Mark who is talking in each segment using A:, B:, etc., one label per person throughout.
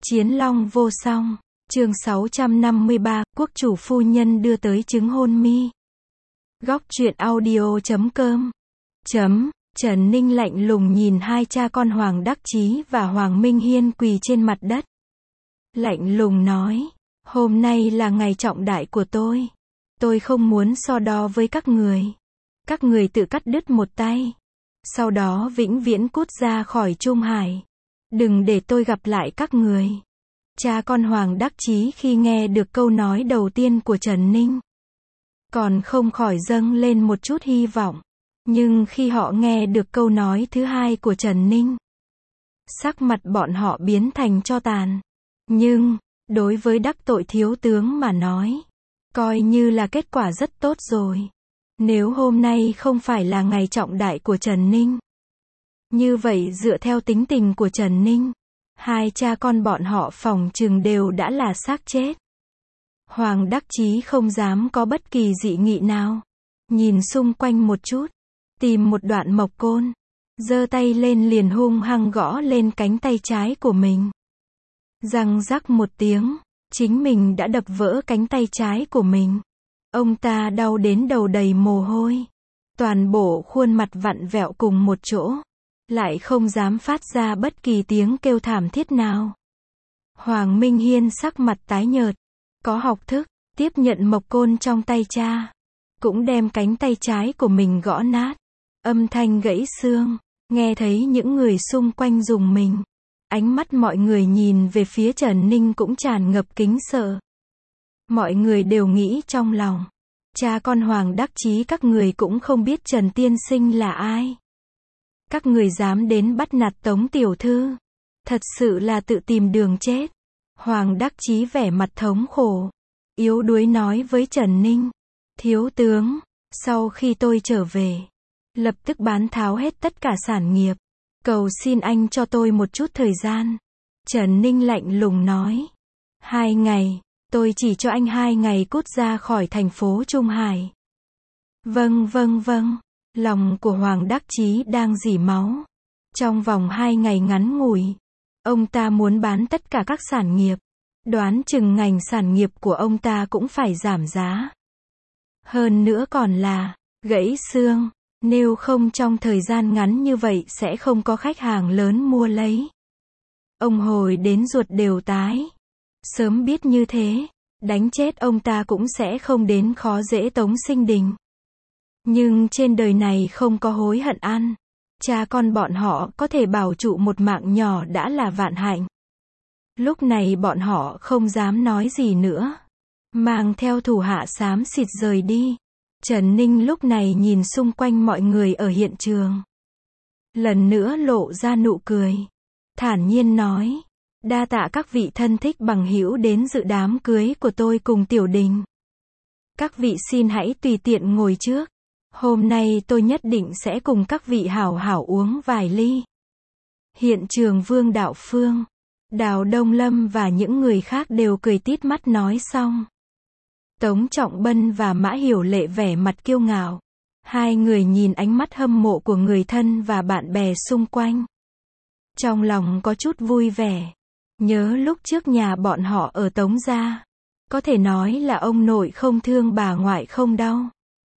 A: Chiến long vô song. Chương 653, quốc chủ phu nhân đưa tới trứng hôn mi. Góc truyện audio.com. Trần Ninh lạnh lùng nhìn hai cha con Hoàng Đắc Chí và Hoàng Minh Hiên quỳ trên mặt đất. Lạnh lùng nói, hôm nay là ngày trọng đại của tôi. Tôi không muốn so đo với các người. Các người tự cắt đứt một tay. Sau đó vĩnh viễn cút ra khỏi Trung Hải. Đừng để tôi gặp lại các người. Cha con Hoàng Đắc Chí khi nghe được câu nói đầu tiên của Trần Ninh, còn không khỏi dâng lên một chút hy vọng. Nhưng khi họ nghe được câu nói thứ hai của Trần Ninh, sắc mặt bọn họ biến thành tro tàn. Nhưng, đối với đắc tội thiếu tướng mà nói, coi như là kết quả rất tốt rồi. Nếu hôm nay không phải là ngày trọng đại của Trần Ninh, như vậy dựa theo tính tình của Trần Ninh, hai cha con bọn họ phỏng chừng đều đã là xác chết. Hoàng Đắc Chí không dám có bất kỳ dị nghị nào. Nhìn xung quanh một chút, tìm một đoạn mộc côn, giơ tay lên liền hung hăng gõ lên cánh tay trái của mình. Răng rắc một tiếng, chính mình đã đập vỡ cánh tay trái của mình. Ông ta đau đến đầu đầy mồ hôi. Toàn bộ khuôn mặt vặn vẹo cùng một chỗ. Lại không dám phát ra bất kỳ tiếng kêu thảm thiết nào. Hoàng Minh Hiên sắc mặt tái nhợt. Có học thức, tiếp nhận mộc côn trong tay cha. Cũng đem cánh tay trái của mình gõ nát. Âm thanh gãy xương. Nghe thấy những người xung quanh rùng mình. Ánh mắt mọi người nhìn về phía Trần Ninh cũng tràn ngập kính sợ. Mọi người đều nghĩ trong lòng. Cha con Hoàng Đắc Chí các người cũng không biết Trần Tiên Sinh là ai. Các người dám đến bắt nạt Tống tiểu thư. Thật sự là tự tìm đường chết. Hoàng Đắc Chí vẻ mặt thống khổ. Yếu đuối nói với Trần Ninh. Thiếu tướng, sau khi tôi trở về, lập tức bán tháo hết tất cả sản nghiệp. Cầu xin anh cho tôi một chút thời gian. Trần Ninh lạnh lùng nói. 2 ngày, tôi chỉ cho anh 2 ngày cút ra khỏi thành phố Trung Hải. Vâng. Lòng của Hoàng Đắc Chí đang rỉ máu. Trong vòng 2 ngày ngắn ngủi, ông ta muốn bán tất cả các sản nghiệp. Đoán chừng ngành sản nghiệp của ông ta cũng phải giảm giá. Hơn nữa còn là gãy xương. Nếu không trong thời gian ngắn như vậy sẽ không có khách hàng lớn mua lấy. Ông hồi đến ruột đều tái. Sớm biết như thế, đánh chết ông ta cũng sẽ không đến khó dễ Tống Sinh Đình. Nhưng trên đời này không có hối hận ăn. Cha con bọn họ có thể bảo trụ một mạng nhỏ đã là vạn hạnh. Lúc này bọn họ không dám nói gì nữa. Mang theo thủ hạ xám xịt rời đi. Trần Ninh lúc này nhìn xung quanh mọi người ở hiện trường. Lần nữa lộ ra nụ cười. Thản nhiên nói. Đa tạ các vị thân thích bằng hữu đến dự đám cưới của tôi cùng Tiểu Đình. Các vị xin hãy tùy tiện ngồi trước. Hôm nay tôi nhất định sẽ cùng các vị hảo hảo uống vài ly. Hiện trường Vương Đạo Phương, Đào Đông Lâm và những người khác đều cười tít mắt nói xong. Tống Trọng Bân và Mã Hiểu Lệ vẻ mặt kiêu ngạo. Hai người nhìn ánh mắt hâm mộ của người thân và bạn bè xung quanh. Trong lòng có chút vui vẻ. Nhớ lúc trước nhà bọn họ ở Tống gia. Có thể nói là ông nội không thương bà ngoại không đau.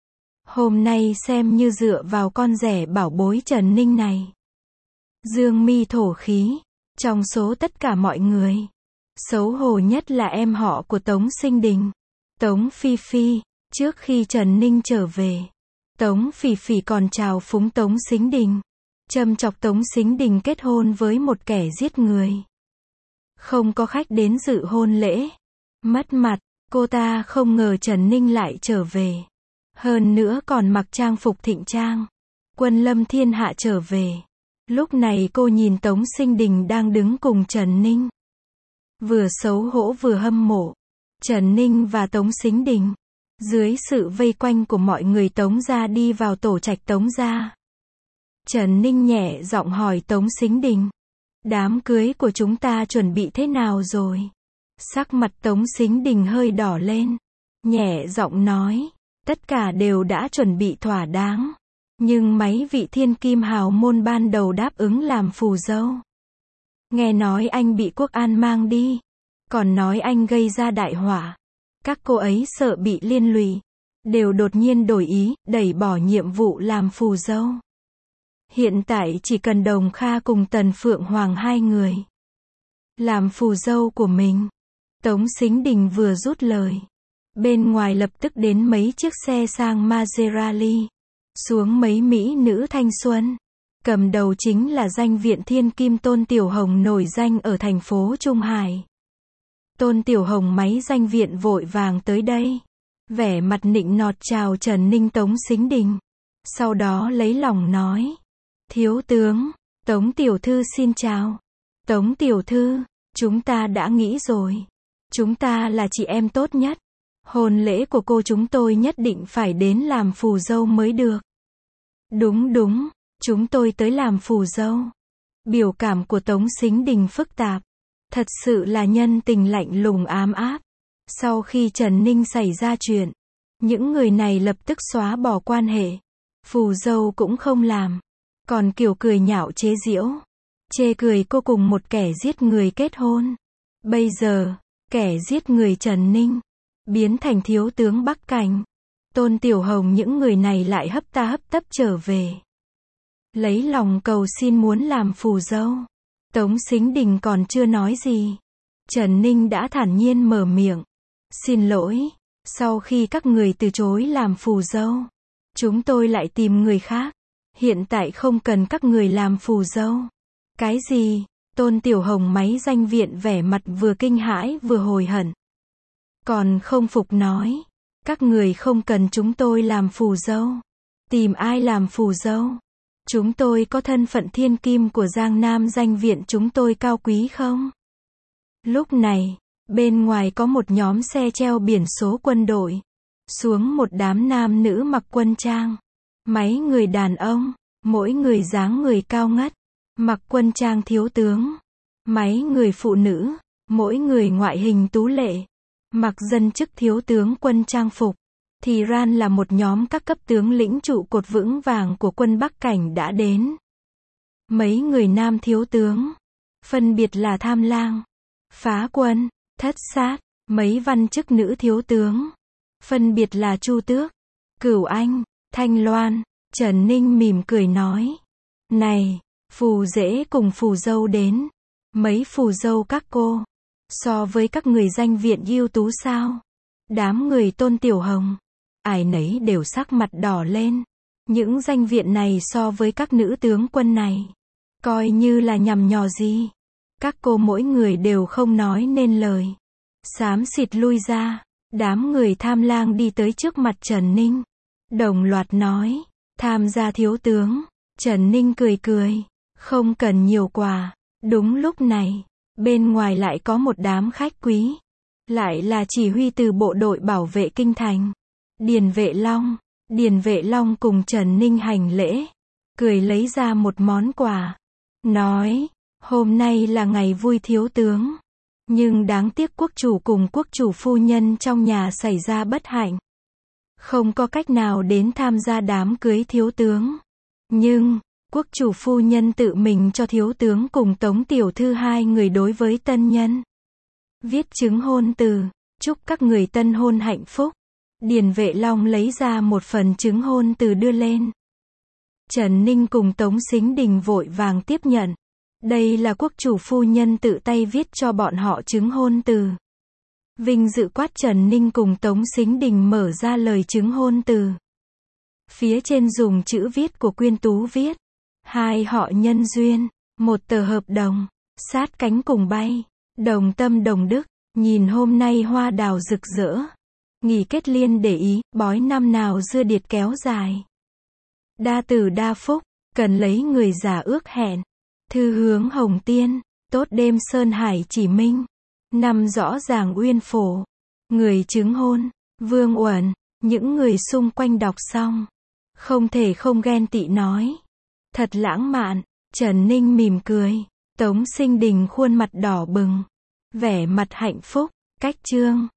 A: Hôm nay xem như dựa vào con rể bảo bối Trần Ninh này. Dương mi thổ khí. Trong số tất cả mọi người, xấu hổ nhất là em họ của Tống Sinh Đình. Tống Phi Phi. Trước khi Trần Ninh trở về, Tống Phỉ Phỉ còn chào phúng Tống Sính Đình. Châm chọc Tống Sính Đình kết hôn với một kẻ giết người. Không có khách đến dự hôn lễ. Mất mặt, cô ta không ngờ Trần Ninh lại trở về. Hơn nữa còn mặc trang phục thịnh trang. Quân lâm thiên hạ trở về. Lúc này cô nhìn Tống Sinh Đình đang đứng cùng Trần Ninh. Vừa xấu hổ vừa hâm mộ. Trần Ninh và Tống Sính Đình. Dưới sự vây quanh của mọi người Tống gia đi vào tổ trạch Tống gia. Trần Ninh nhẹ giọng hỏi Tống Sính Đình. Đám cưới của chúng ta chuẩn bị thế nào rồi? Sắc mặt Tống Sính Đình hơi đỏ lên. Nhẹ giọng nói. Tất cả đều đã chuẩn bị thỏa đáng. Nhưng mấy vị thiên kim hào môn ban đầu đáp ứng làm phù dâu. Nghe nói anh bị quốc an mang đi. Còn nói anh gây ra đại họa. Các cô ấy sợ bị liên lụy. Đều đột nhiên đổi ý, đẩy bỏ nhiệm vụ làm phù dâu. Hiện tại chỉ cần Đồng Kha cùng Tần Phượng Hoàng hai người làm phù dâu của mình. Tống Sính Đình vừa rút lời. Bên ngoài lập tức đến mấy chiếc xe sang Maserati. Xuống mấy mỹ nữ thanh xuân. Cầm đầu chính là danh viện thiên kim Tôn Tiểu Hồng nổi danh ở thành phố Trung Hải. Tôn Tiểu Hồng máy danh viện vội vàng tới đây. Vẻ mặt nịnh nọt chào Trần Ninh Tống Sính Đình. Sau đó lấy lòng nói. Thiếu tướng, Tống Tiểu Thư xin chào. Tống Tiểu Thư, chúng ta đã nghĩ rồi. Chúng ta là chị em tốt nhất. Hôn lễ của cô chúng tôi nhất định phải đến làm phù dâu mới được. Đúng đúng, chúng tôi tới làm phù dâu. Biểu cảm của Tống Sính Đình phức tạp. Thật sự là nhân tình lạnh lùng ám áp. Sau khi Trần Ninh xảy ra chuyện, những người này lập tức xóa bỏ quan hệ. Phù dâu cũng không làm. Còn kiểu cười nhạo chế giễu. Chê cười cô cùng một kẻ giết người kết hôn. Bây giờ, kẻ giết người Trần Ninh biến thành thiếu tướng Bắc Cảnh. Tôn Tiểu Hồng những người này lại hấp ta hấp tấp trở về. Lấy lòng cầu xin muốn làm phù dâu. Tống Sính Đình còn chưa nói gì. Trần Ninh đã thản nhiên mở miệng. Xin lỗi, sau khi các người từ chối làm phù dâu, chúng tôi lại tìm người khác. Hiện tại không cần các người làm phù dâu. Cái gì? Tôn Tiểu Hồng máy danh viện vẻ mặt vừa kinh hãi vừa hồi hận. Còn không phục nói. Các người không cần chúng tôi làm phù dâu. Tìm ai làm phù dâu? Chúng tôi có thân phận thiên kim của Giang Nam danh viện chúng tôi cao quý không? Lúc này, bên ngoài có một nhóm xe treo biển số quân đội. Xuống một đám nam nữ mặc quân trang. Mấy người đàn ông, mỗi người dáng người cao ngất. Mặc quân trang thiếu tướng. Mấy người phụ nữ, mỗi người ngoại hình tú lệ. Mặc dân chức thiếu tướng quân trang phục. Thì ran là một nhóm các cấp tướng lĩnh trụ cột vững vàng của quân Bắc Cảnh đã đến. Mấy người nam thiếu tướng, phân biệt là Tham Lang, Phá Quân, Thất Sát. Mấy văn chức nữ thiếu tướng, phân biệt là Chu Tước, Cửu Anh, Thanh Loan. Trần Ninh mỉm cười nói. Này, phù rể cùng phù dâu đến. Mấy phù dâu các cô, so với các người danh viện ưu tú sao? Đám người Tôn Tiểu Hồng, ai nấy đều sắc mặt đỏ lên. Những danh viện này so với các nữ tướng quân này, coi như là nhằm nhò gì. Các cô mỗi người đều không nói nên lời. Xám xịt lui ra. Đám người Tham Lang đi tới trước mặt Trần Ninh. Đồng loạt nói. Tham gia thiếu tướng. Trần Ninh cười cười. Không cần nhiều quà. Đúng lúc này, bên ngoài lại có một đám khách quý. Lại là chỉ huy từ bộ đội bảo vệ kinh thành. Điền Vệ Long. Điền Vệ Long cùng Trần Ninh hành lễ. Cười lấy ra một món quà. Nói, hôm nay là ngày vui thiếu tướng. Nhưng đáng tiếc quốc chủ cùng quốc chủ phu nhân trong nhà xảy ra bất hạnh. Không có cách nào đến tham gia đám cưới thiếu tướng. Nhưng, quốc chủ phu nhân tự mình cho thiếu tướng cùng Tống Tiểu Thư hai người đối với tân nhân. Viết chứng hôn từ, chúc các người tân hôn hạnh phúc. Điền Vệ Long lấy ra một phần chứng hôn từ đưa lên. Trần Ninh cùng Tống Sính Đình vội vàng tiếp nhận. Đây là quốc chủ phu nhân tự tay viết cho bọn họ chứng hôn từ. Vinh dự quát Trần Ninh cùng Tống Sính Đình mở ra lời chứng hôn từ. Phía trên dùng chữ viết của Quyên Tú viết. Hai họ nhân duyên, một tờ hợp đồng, sát cánh cùng bay, đồng tâm đồng đức, nhìn hôm nay hoa đào rực rỡ. Nghỉ kết liên để ý, bói năm nào dưa điệt kéo dài. Đa tử đa phúc, cần lấy người già ước hẹn. Thư hướng hồng tiên, tốt đêm sơn hải chỉ minh. Năm rõ ràng uyên phổ. Người chứng hôn, Vương Uẩn. Những người xung quanh đọc xong, không thể không ghen tị nói. Thật lãng mạn. Trần Ninh mỉm cười. Tống Sinh Đình khuôn mặt đỏ bừng. Vẻ mặt hạnh phúc. Cách chương